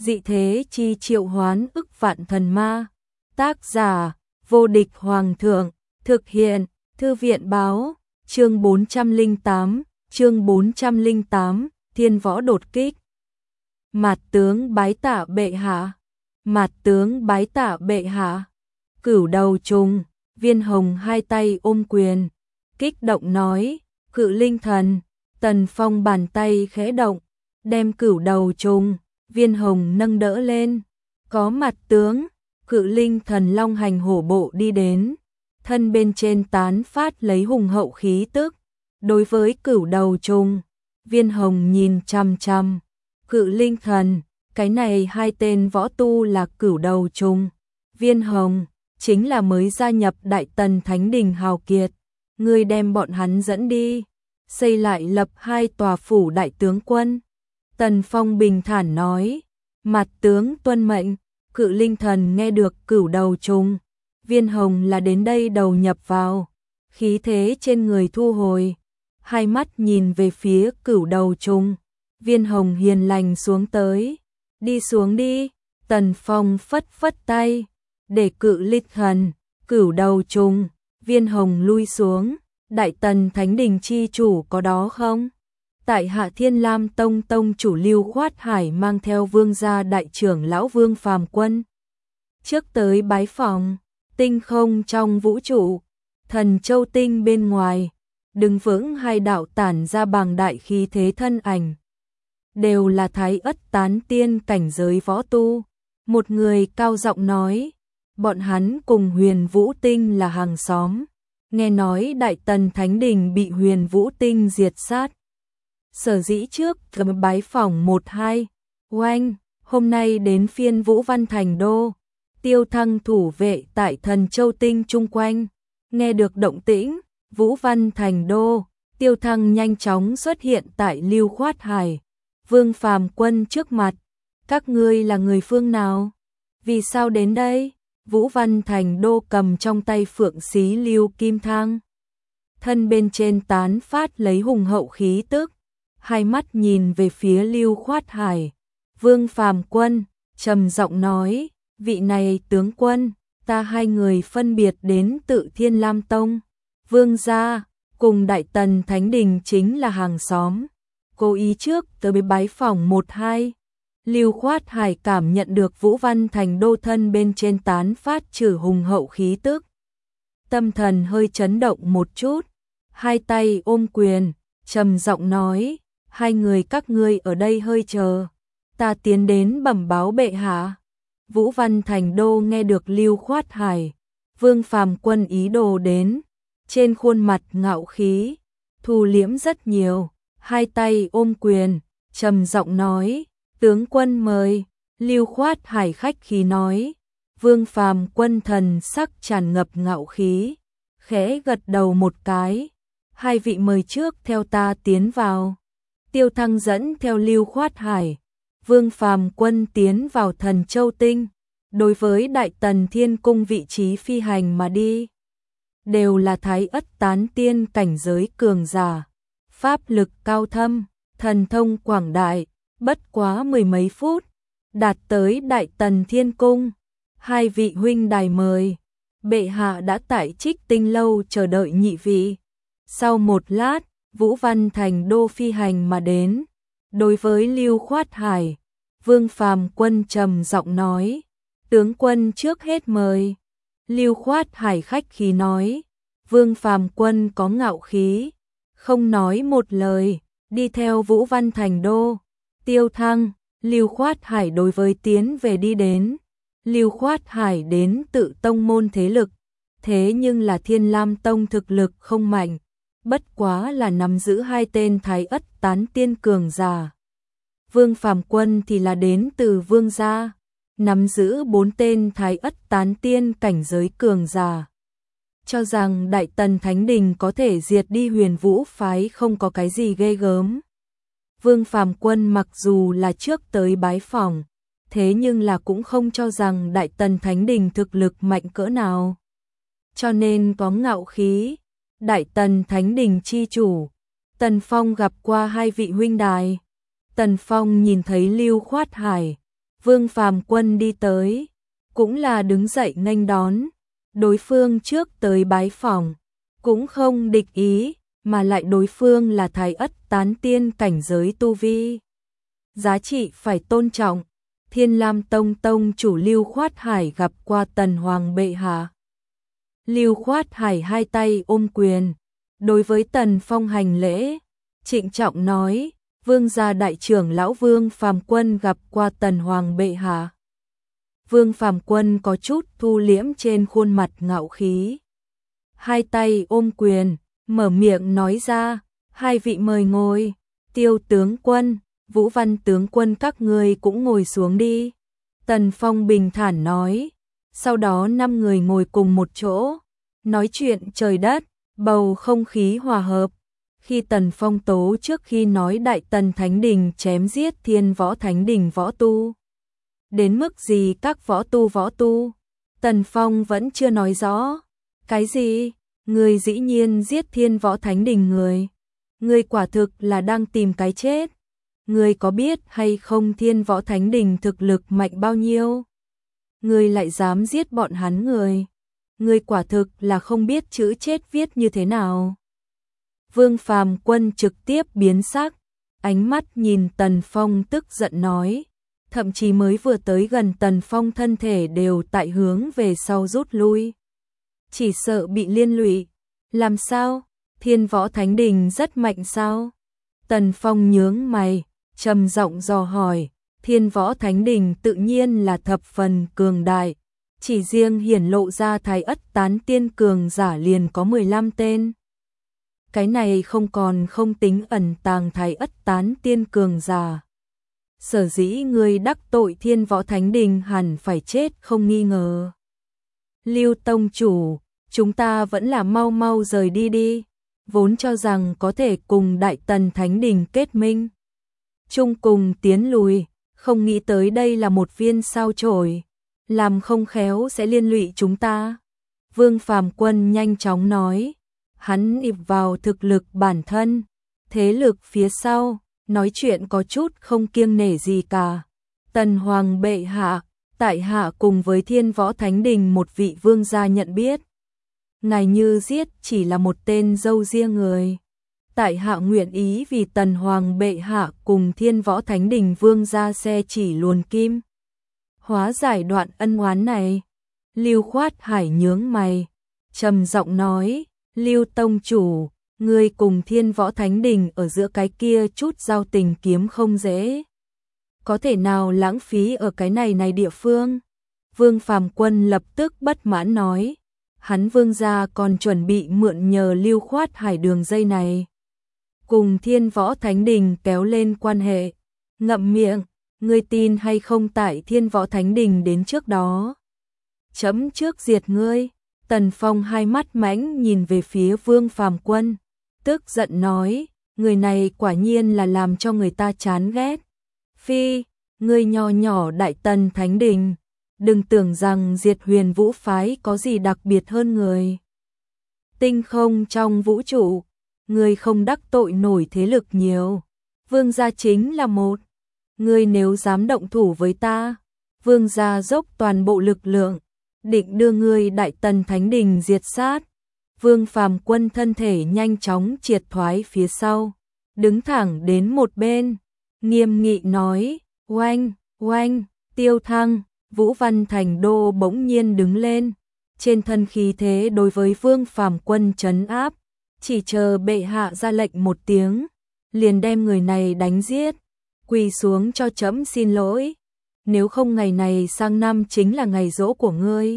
Dị thế chi triệu hoán ức vạn thần ma. Tác giả, vô địch hoàng thượng. Thực hiện, thư viện báo. Chương 408, Thiên võ đột kích. Mạt tướng bái tạ bệ hạ. Mạt tướng bái tạ bệ hạ. Cửu đầu trùng, Viên Hồng hai tay ôm quyền, kích động nói, Cự Linh Thần. Tần Phong bàn tay khẽ động, đem Cửu đầu trùng, Viên Hồng nâng đỡ lên. Có mặt tướng, Cự Linh Thần long hành hổ bộ đi đến, thân bên trên tán phát lấy hùng hậu khí tức. Đối với Cửu đầu trùng, Viên Hồng nhìn chằm chằm. Cự Linh Thần, cái này hai tên võ tu là Cửu đầu trùng, Viên Hồng, chính là mới gia nhập Đại Tần Thánh Đình hào kiệt. Ngươi đem bọn hắn dẫn đi, xây lại lập hai tòa phủ đại tướng quân. Tần Phong bình thản nói, mặt tướng tuân mệnh. Cự Linh Thần nghe được Cửu đầu trùng, Viên Hồng là đến đây đầu nhập vào, khí thế trên người thu hồi, hai mắt nhìn về phía Cửu đầu trùng. Viên Hồng hiền lành xuống tới, đi xuống đi. Tần Phong phất phất tay, để Cự Linh Thần, Cửu đầu trùng, Viên Hồng lui xuống. Đại Tần Thánh Đình chi chủ có đó không? Tại hạ Thiên Lam Tông tông chủ Lưu Khoát Hải mang theo vương gia đại trưởng lão Vương Phàm Quân trước tới bái phỏng. Tinh không trong vũ trụ, Thần Châu Tinh bên ngoài, đứng vững hai đạo tản ra bàng đại khí thế thân ảnh, đều là Thái Ất tán tiên cảnh giới võ tu. Một người cao giọng nói, bọn hắn cùng Huyền Vũ Tinh là hàng xóm, nghe nói Đại Tần Thánh Đình bị Huyền Vũ Tinh diệt sát, sở dĩ trước bái phỏng 1-2. Oanh, hôm nay đến phiên Vũ Văn thành đô. Tiêu Thăng thủ vệ tại Thần Châu Tinh chung quanh, nghe được động tĩnh, Vũ Văn thành đô, Tiêu Thăng nhanh chóng xuất hiện tại Lưu Khoát Hải, Vương Phàm Quân trước mặt. Các ngươi là người phương nào? Vì sao đến đây? Vũ Văn thành đô cầm trong tay phượng xí lưu kim thang, thân bên trên tán phát lấy hùng hậu khí tức, hai mắt nhìn về phía Lưu Khoát Hải. Vương Phàm Quân trầm giọng nói, vị này tướng quân, ta hai người phân biệt đến tự Thiên Lam Tông, Vương gia cùng Đại Tần Thánh Đình chính là hàng xóm, cố ý trước tới bái phỏng 1-2. Lưu Khoát Hải cảm nhận được Vũ Văn thành đô thân bên trên tán phát trừ hùng hậu khí tức, tâm thần hơi chấn động một chút, hai tay ôm quyền, trầm giọng nói, hai người các ngươi ở đây hơi chờ, ta tiến đến bẩm báo bệ hạ. Vũ Văn thành đô nghe được Lưu Khoát Hải, Vương Phàm Quân ý đồ đến, trên khuôn mặt ngạo khí thu liễm rất nhiều, hai tay ôm quyền, trầm giọng nói, tướng quân mời. Lưu Khoát Hải khách khí nói. Vương Phàm Quân thần sắc tràn ngập ngạo khí, khẽ gật đầu một cái, hai vị mời trước theo ta tiến vào. Tiêu Thăng dẫn theo Lưu Khoát Hải, Vương Phàm Quân tiến vào Thần Châu Tinh, đối với Đại Tần Thiên Cung vị trí phi hành mà đi. Đều là Thái Ất tán tiên cảnh giới cường giả, pháp lực cao thâm, thần thông quảng đại, bất quá mười mấy phút, đạt tới Đại Tần Thiên Cung. Hai vị huynh đài mời, bệ hạ đã tại Trích Tinh lâu chờ đợi nhị vị. Sau một lát, Vũ Văn thành đô phi hành mà đến, đối với Lưu Khoát Hải, Vương Phàm Quân trầm giọng nói, tướng quân trước hết mời. Lưu Khoát Hải khách khí nói, Vương Phàm Quân có ngạo khí, không nói một lời, đi theo Vũ Văn thành đô. Tiêu Thăng, Lưu Khoát Hải đối với tiến về đi đến. Lưu Khoát Hải đến tự tông môn thế lực, thế nhưng là Thiên Lam Tông thực lực không mạnh, bất quá là nắm giữ hai tên Thái Ất tán tiên cường giả. Vương Phàm Quân thì là đến từ Vương gia, nắm giữ 4 tên Thái Ất tán tiên cảnh giới cường giả. Cho rằng Đại Tần Thánh Đình có thể diệt đi Huyền Vũ phái không có cái gì ghê gớm. Vương Phàm Quân mặc dù là trước tới bái phỏng, thế nhưng là cũng không cho rằng Đại Tần Thánh Đình thực lực mạnh cỡ nào, cho nên có ngạo khí. Đại Tần Thánh Đình chi chủ, Tần Phong gặp qua hai vị huynh đài. Tần Phong nhìn thấy Lưu Khoát Hải, Vương Phàm Quân đi tới, cũng là đứng dậy nghênh đón. Đối phương trước tới bái phỏng, cũng không địch ý, mà lại đối phương là Thái Ất tán tiên cảnh giới tu vi. Giá trị phải tôn trọng. Thiên Lam Tông tông chủ Lưu Khoát Hải gặp qua Tần Hoàng bệ hạ. Lưu Khoát Hải hai tay ôm quyền, đối với Tần Phong hành lễ, trịnh trọng nói, vương gia đại trưởng lão Vương Phàm Quân gặp qua Tần Hoàng bệ hạ. Vương Phàm Quân có chút thu liễm trên khuôn mặt ngạo khí. Hai tay ôm quyền, mở miệng nói ra, hai vị mời ngồi, Tiêu tướng quân, Vũ Văn tướng quân các ngươi cũng ngồi xuống đi. Tần Phong bình thản nói, sau đó 5 người ngồi cùng một chỗ, nói chuyện trời đất, bầu không khí hòa hợp. Khi Tần Phong tố trước khi nói Đại Tần Thánh Đình chém giết Thiên Võ Thánh Đình võ tu. Đến mức gì các võ tu, Tần Phong vẫn chưa nói rõ. Cái gì? Người dĩ nhiên giết Thiên Võ Thánh Đình người. Người quả thực là đang tìm cái chết. Người có biết hay không Thiên Võ Thánh Đình thực lực mạnh bao nhiêu? Người lại dám giết bọn hắn người. Người quả thực là không biết chữ chết viết như thế nào. Vương Phàm Quân trực tiếp biến sắc, ánh mắt nhìn Tần Phong tức giận nói, thậm chí mới vừa tới gần Tần Phong thân thể đều tại hướng về sau rút lui. Chỉ sợ bị liên lụy. Làm sao? Thiên Võ Thánh Đình rất mạnh sao? Tần Phong nhướng mày, trầm giọng dò hỏi, Thiên Võ Thánh Đình tự nhiên là thập phần cường đại, chỉ riêng hiển lộ ra Thái Ất tán tiên cường giả liền có 15 tên. Cái này không tính ẩn tàng Thái Ất tán tiên cường giả. Sở dĩ người đắc tội Thiên Võ Thánh Đình hẳn phải chết không nghi ngờ. Lưu tông chủ, chúng ta vẫn là mau mau rời đi đi, vốn cho rằng có thể cùng Đại Tần Thánh Đình kết minh, chung cùng tiến lùi, không nghĩ tới đây là một viên sao chổi, làm không khéo sẽ liên lụy chúng ta. Vương Phàm Quân nhanh chóng nói, hắn ỷ vào thực lực bản thân, thế lực phía sau, nói chuyện có chút không kiêng nể gì cả. Tần Hoàng bệ hạ, tại hạ cùng với Thiên Võ Thánh Đình một vị vương gia nhận biết. Ngài như giết chỉ là một tên dâu ria người. Tại hạ nguyện ý vì Tần Hoàng bệ hạ cùng Thiên Võ Thánh Đình vương gia xe chỉ luồn kim. Hóa giải đoạn ân oán này. Lưu Khoát Hải nhướng mày, trầm giọng nói, Lưu tông chủ, ngươi cùng Thiên Võ Thánh Đình ở giữa cái kia chút giao tình kiếm không dễ. Có thể nào lãng phí ở cái này địa phương? Vương Phàm Quân lập tức bất mãn nói, hắn vương gia còn chuẩn bị mượn nhờ Lưu Khoát Hải đường dây này, cùng Thiên Võ Thánh Đình kéo lên quan hệ. Ngậm miệng, ngươi tin hay không tại Thiên Võ Thánh Đình đến trước đó chấm trước diệt ngươi. Tần Phong hai mắt mãnh nhìn về phía Vương Phàm Quân, tức giận nói, người này quả nhiên là làm cho người ta chán ghét. Phi, ngươi nho nhỏ Đại Tần Thánh Đình, đừng tưởng rằng diệt Huyền Vũ phái có gì đặc biệt hơn người. Tinh không trong vũ trụ, ngươi không đắc tội nổi thế lực nhiều. Vương gia chính là một. Ngươi nếu dám động thủ với ta, vương gia dốc toàn bộ lực lượng, định đưa ngươi Đại Tần Thánh Đình diệt sát. Vương Phàm Quân thân thể nhanh chóng triệt thoái phía sau, đứng thẳng đến một bên, nghiêm nghị nói, oanh, oanh. Tiêu Thăng, Vũ Văn Thành Đô bỗng nhiên đứng lên, trên thân khí thế đối với Vương Phàm Quân trấn áp, chỉ chờ bệ hạ ra lệnh một tiếng, liền đem người này đánh giết, quỳ xuống cho trẫm xin lỗi, nếu không ngày này sang năm chính là ngày giỗ của ngươi.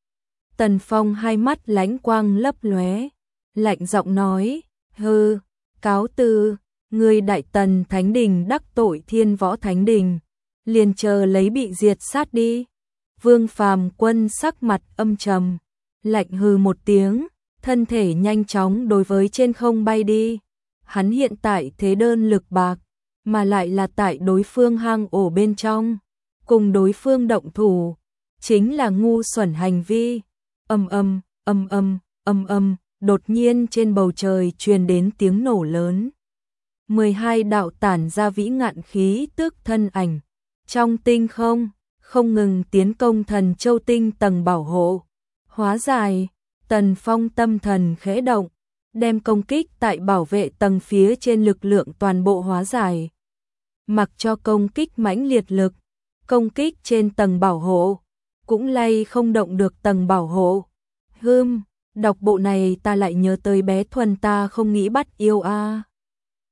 Tần Phong hai mắt lánh quang lấp lóe, lạnh giọng nói, hừ, cáo từ, ngươi Đại Tần Thánh Đình đắc tội Thiên Võ Thánh Đình, liền chờ lấy bị diệt sát đi. Vương Phàm Quân sắc mặt âm trầm, lạnh hừ một tiếng, thân thể nhanh chóng đối với trên không bay đi. Hắn hiện tại thế đơn lực bạc, mà lại là tại đối phương hang ổ bên trong, cùng đối phương động thủ, chính là ngu xuẩn hành vi. Đột nhiên trên bầu trời truyền đến tiếng nổ lớn. 12 đạo tản ra vĩ ngạn khí tức thân ảnh, trong tinh không ngừng tiến công Thần Châu Tinh tầng bảo hộ. Hóa giải, Tần Phong tâm thần khẽ động, đem công kích tại bảo vệ tầng phía trên lực lượng toàn bộ hóa giải. Mặc cho công kích mãnh liệt lực, công kích trên tầng bảo hộ, cũng lay không động được tầng bảo hộ. Đọc bộ này ta lại nhớ tới bé Thuần ta không nghĩ bắt yêu a.